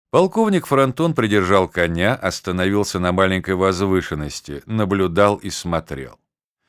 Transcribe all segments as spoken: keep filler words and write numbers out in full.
Полковник Фронтон придержал коня, остановился на маленькой возвышенности, наблюдал и смотрел.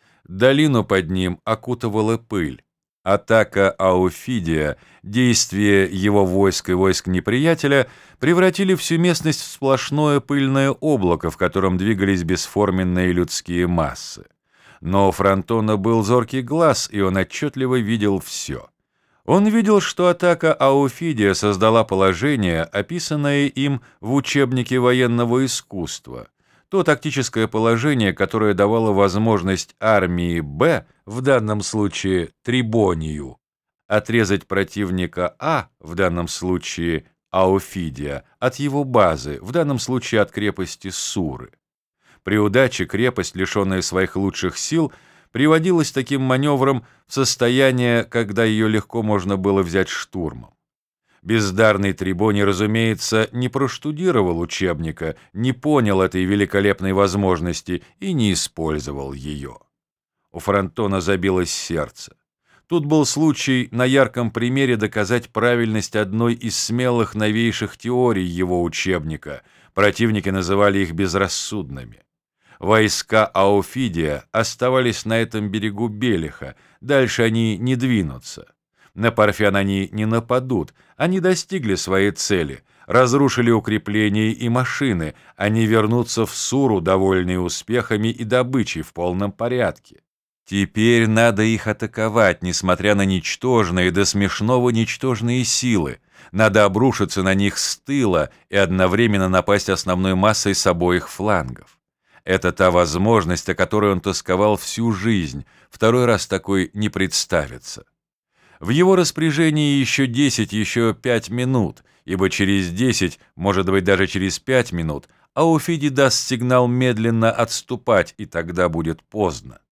Долину под ним окутывала пыль. Атака Ауфидия, действия его войск и войск неприятеля превратили всю местность в сплошное пыльное облако, в котором двигались бесформенные людские массы. Но у Фронтона был зоркий глаз, и он отчетливо видел все. Он видел, что атака Ауфидия создала положение, описанное им в учебнике военного искусства. То тактическое положение, которое давало возможность армии Б, в данном случае Трибонию, отрезать противника А, в данном случае Ауфидия, от его базы, в данном случае от крепости Суры. При удаче крепость, лишенная своих лучших сил, приводилась таким маневром в состояние, когда ее легко можно было взять штурмом. Бездарный Трибоний, разумеется, не проштудировал учебника, не понял этой великолепной возможности и не использовал ее. У Фронтона забилось сердце. Тут был случай на ярком примере доказать правильность одной из смелых новейших теорий его учебника. Противники называли их безрассудными. Войска Ауфидия оставались на этом берегу Белиха, дальше они не двинутся. На Парфян они не нападут, они достигли своей цели, разрушили укрепления и машины, они вернутся в Суру, довольные успехами и добычей в полном порядке. Теперь надо их атаковать, несмотря на ничтожные, до смешного ничтожные силы. Надо обрушиться на них с тыла и одновременно напасть основной массой с обоих флангов. Это та возможность, о которой он тосковал всю жизнь, второй раз такой не представится. В его распоряжении еще десять, еще пять минут, ибо через десять, может быть даже через пять минут, Ауфидий даст сигнал медленно отступать, и тогда будет поздно.